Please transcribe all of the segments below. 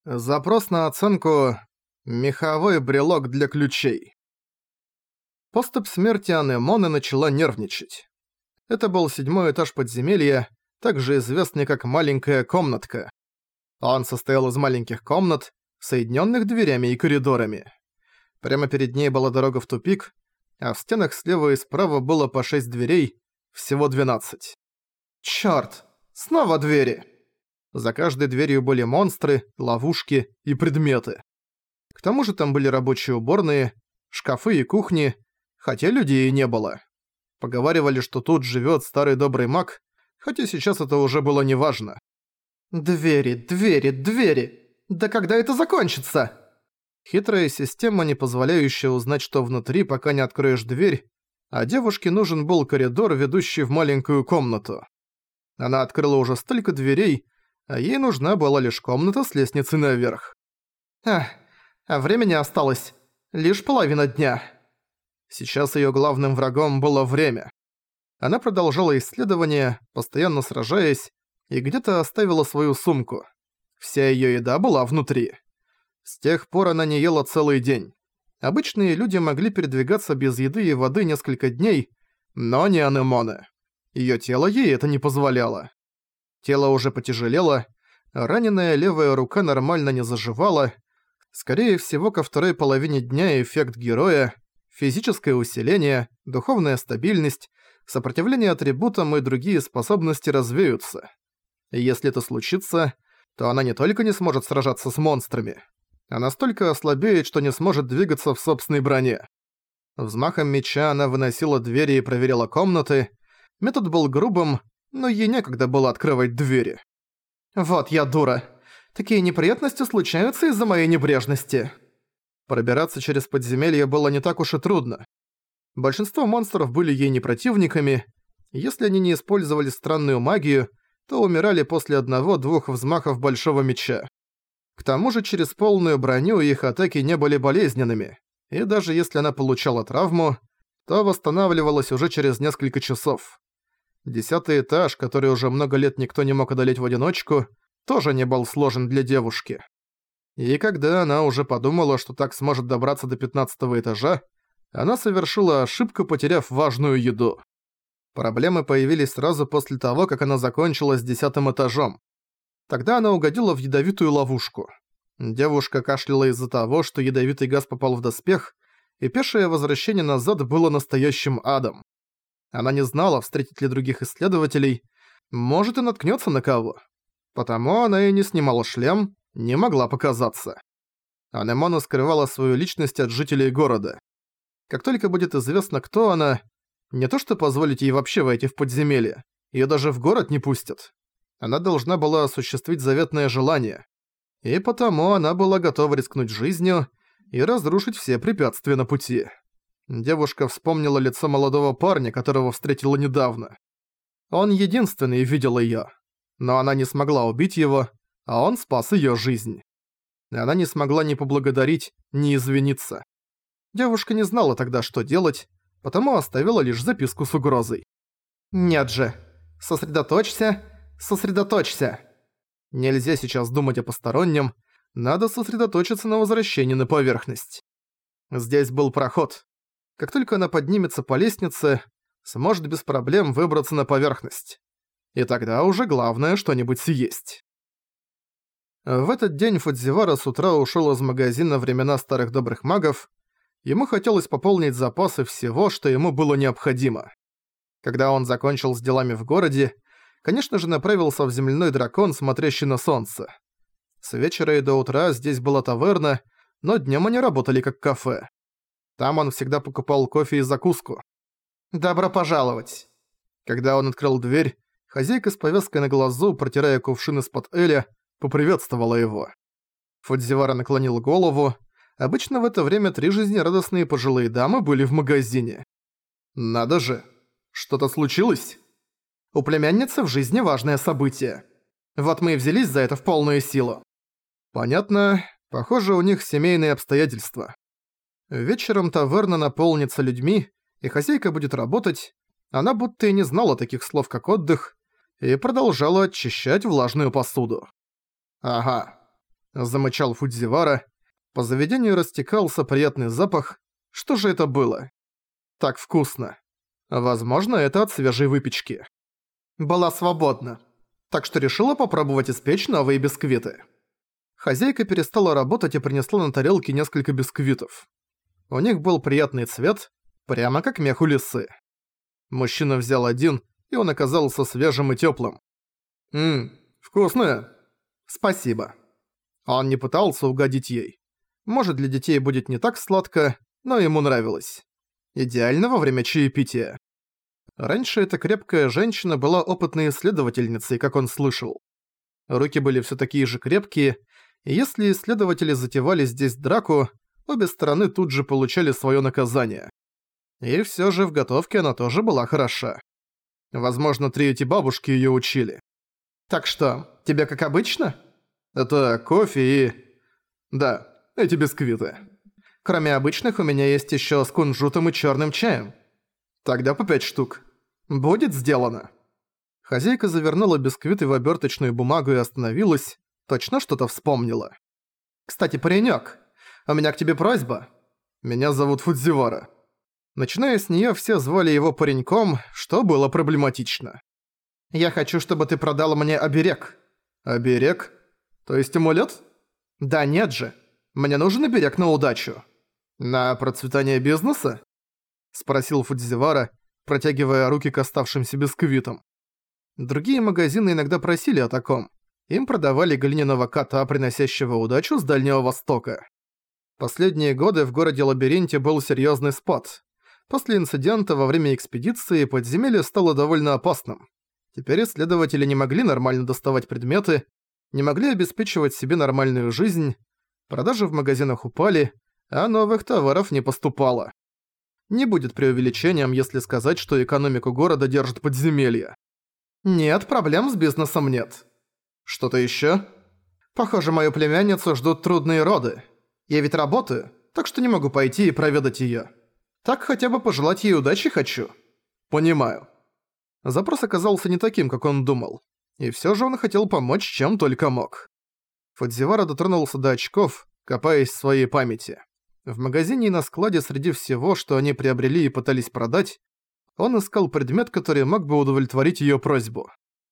Запрос на оценку «Меховой брелок для ключей». Поступь смерти Анемоны начала нервничать. Это был 7-й этаж подземелья, также известный как «маленькая комнатка». Он состоял из маленьких комнат, соединенных дверями и коридорами. Прямо перед ней была дорога в тупик, а в стенах слева и справа было по 6 дверей, всего 12. Чёрт! Снова двери! За каждой дверью были монстры, ловушки и предметы. К тому же там были рабочие уборные, шкафы и кухни, хотя людей и не было. Поговаривали, что тут живёт старый добрый маг, хотя сейчас это уже было неважно. «Двери, двери, двери! Да когда это закончится?» Хитрая система, не позволяющая узнать, что внутри, пока не откроешь дверь, а девушке нужен был коридор, ведущий в маленькую комнату. Она открыла уже столько дверей, а ей нужна была лишь комната с лестницей наверх. А времени осталось лишь половина дня. Сейчас её главным врагом было время. Она продолжала исследование, постоянно сражаясь, и где-то оставила свою сумку. Вся её еда была внутри. С тех пор она не ела целый день. Обычные люди могли передвигаться без еды и воды несколько дней, но не Анемоне. Её тело ей это не позволяло. Тело уже потяжелело, раненая левая рука нормально не заживала. Скорее всего, ко второй половине дня эффект героя, физическое усиление, духовная стабильность, сопротивление атрибутам и другие способности развеются. И если это случится, то она не только не сможет сражаться с монстрами, а настолько ослабеет, что не сможет двигаться в собственной броне. Взмахом меча она выносила двери и проверяла комнаты. Метод был грубым, но ей некогда было открывать двери. «Вот я дура. Такие неприятности случаются из-за моей небрежности». Пробираться через подземелье было не так уж и трудно. Большинство монстров были ей не противниками. Если они не использовали странную магию, то умирали после 1-2 взмахов большого меча. К тому же через полную броню их атаки не были болезненными, и даже если она получала травму, то восстанавливалась уже через несколько часов. 10-й этаж, который уже много лет никто не мог одолеть в одиночку, тоже не был сложен для девушки. И когда она уже подумала, что так сможет добраться до 15-го этажа, она совершила ошибку, потеряв важную еду. Проблемы появились сразу после того, как она закончила с 10-м этажом. Тогда она угодила в ядовитую ловушку. Девушка кашляла из-за того, что ядовитый газ попал в доспех, и пешее возвращение назад было настоящим адом. Она не знала, встретит ли других исследователей, может и наткнется на кого. Потому она и не снимала шлем, не могла показаться. Анемона скрывала свою личность от жителей города. Как только будет известно, кто она, не то что позволить ей вообще войти в подземелье, её даже в город не пустят. Она должна была осуществить заветное желание. И потому она была готова рискнуть жизнью и разрушить все препятствия на пути. Девушка вспомнила лицо молодого парня, которого встретила недавно. Он единственный видел её. Но она не смогла убить его, а он спас её жизнь. И она не смогла ни поблагодарить, ни извиниться. Девушка не знала тогда, что делать, потому оставила лишь записку с угрозой. «Нет же. Сосредоточься, сосредоточься. Нельзя сейчас думать о постороннем, надо сосредоточиться на возвращении на поверхность». Здесь был проход. Как только она поднимется по лестнице, сможет без проблем выбраться на поверхность. И тогда уже главное что-нибудь съесть. В этот день Фудзивара с утра ушёл из магазина «Времена старых добрых магов». Ему хотелось пополнить запасы всего, что ему было необходимо. Когда он закончил с делами в городе, конечно же, направился в земляной дракон, смотрящий на солнце. С вечера и до утра здесь была таверна, но днём они работали как кафе. Там он всегда покупал кофе и закуску. «Добро пожаловать!» Когда он открыл дверь, хозяйка с повязкой на глазу, протирая кувшин из-под эля, поприветствовала его. Фудзивара наклонил голову. Обычно в это время 3 жизнерадостные пожилые дамы были в магазине. «Надо же! Что-то случилось?» «У племянницы в жизни важное событие. Вот мы и взялись за это в полную силу». «Понятно. Похоже, у них семейные обстоятельства. Вечером таверна наполнится людьми, и хозяйка будет работать. Она будто и не знала таких слов, как отдых, и продолжала очищать влажную посуду. Ага. Замычал Фудзивара. По заведению растекался приятный запах. Что же это было? Так вкусно. Возможно, это от свежей выпечки. Была свободна, так что решила попробовать испечь новые бисквиты. Хозяйка перестала работать и принесла на тарелке несколько бисквитов. У них был приятный цвет, прямо как мех у лисы. Мужчина взял один, и он оказался свежим и тёплым. Вкусное. Спасибо. Он не пытался угодить ей. Может, для детей будет не так сладко, но ему нравилось. Идеально во время чаепития. Раньше эта крепкая женщина была опытной исследовательницей, как он слышал. Руки были всё такие же крепкие, и если исследователи затевали здесь драку, обе стороны тут же получали своё наказание. И всё же в готовке она тоже была хороша. Возможно, 3 эти бабушки её учили. «Так что, тебе как обычно?» «Это кофе и...» «Да, эти бисквиты. Кроме обычных, у меня есть ещё с кунжутом и чёрным чаем. Тогда по 5 штук. Будет сделано». Хозяйка завернула бисквиты в обёрточную бумагу и остановилась, точно что-то вспомнила. «Кстати, паренёк, у меня к тебе просьба. Меня зовут Фудзивара». Начиная с неё, все звали его пареньком, что было проблематично. «Я хочу, чтобы ты продал мне оберег». «Оберег? То есть амулет?» «Да нет же. Мне нужен оберег на удачу». «На процветание бизнеса?» Спросил Фудзивара, протягивая руки к оставшимся бисквитам. Другие магазины иногда просили о таком. Им продавали глиняного кота, приносящего удачу с Дальнего Востока. Последние годы в городе-лабиринте был серьёзный спад. После инцидента во время экспедиции подземелье стало довольно опасным. Теперь исследователи не могли нормально доставать предметы, не могли обеспечивать себе нормальную жизнь, продажи в магазинах упали, а новых товаров не поступало. Не будет преувеличением, если сказать, что экономику города держит подземелье. Нет, проблем с бизнесом нет. Что-то ещё? Похоже, мою племянницу ждут трудные роды. Я ведь работаю, так что не могу пойти и проведать её. Так хотя бы пожелать ей удачи хочу. Понимаю. Запрос оказался не таким, как он думал. И всё же он хотел помочь, чем только мог. Фудзивара дотронулся до очков, копаясь в своей памяти. В магазине и на складе среди всего, что они приобрели и пытались продать, он искал предмет, который мог бы удовлетворить её просьбу.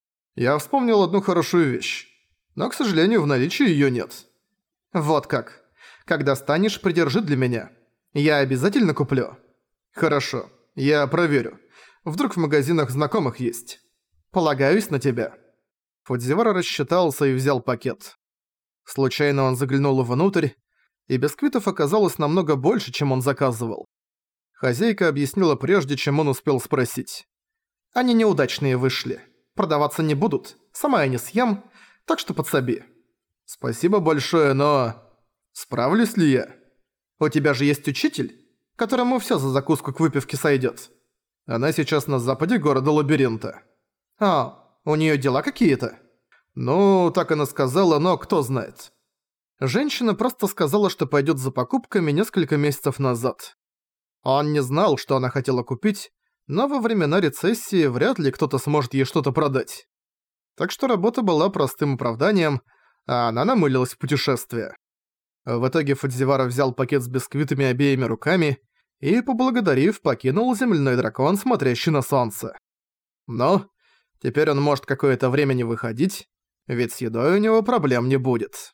Я вспомнил одну хорошую вещь, но, к сожалению, в наличии её нет. Вот как. Когда станешь, придержи для меня. Я обязательно куплю. Хорошо, я проверю. Вдруг в магазинах знакомых есть. Полагаюсь на тебя. Фудзивара рассчитался и взял пакет. Случайно он заглянул внутрь, и бисквитов оказалось намного больше, чем он заказывал. Хозяйка объяснила прежде, чем он успел спросить. Они неудачные вышли. Продаваться не будут. Сама я не съем, так что подсоби. Спасибо большое, но... Справлюсь ли я? У тебя же есть учитель, которому всё за закуску к выпивке сойдёт. Она сейчас на западе города-лабиринта. А, у неё дела какие-то? Ну, так она сказала, но кто знает. Женщина просто сказала, что пойдёт за покупками несколько месяцев назад. Он не знал, что она хотела купить, но во времена рецессии вряд ли кто-то сможет ей что-то продать. Так что работа была простым оправданием, а она намылилась в путешествие. В итоге Фудзивара взял пакет с бисквитами обеими руками и, поблагодарив, покинул земляной дракон, смотрящий на солнце. Но теперь он может какое-то время не выходить, ведь с едой у него проблем не будет.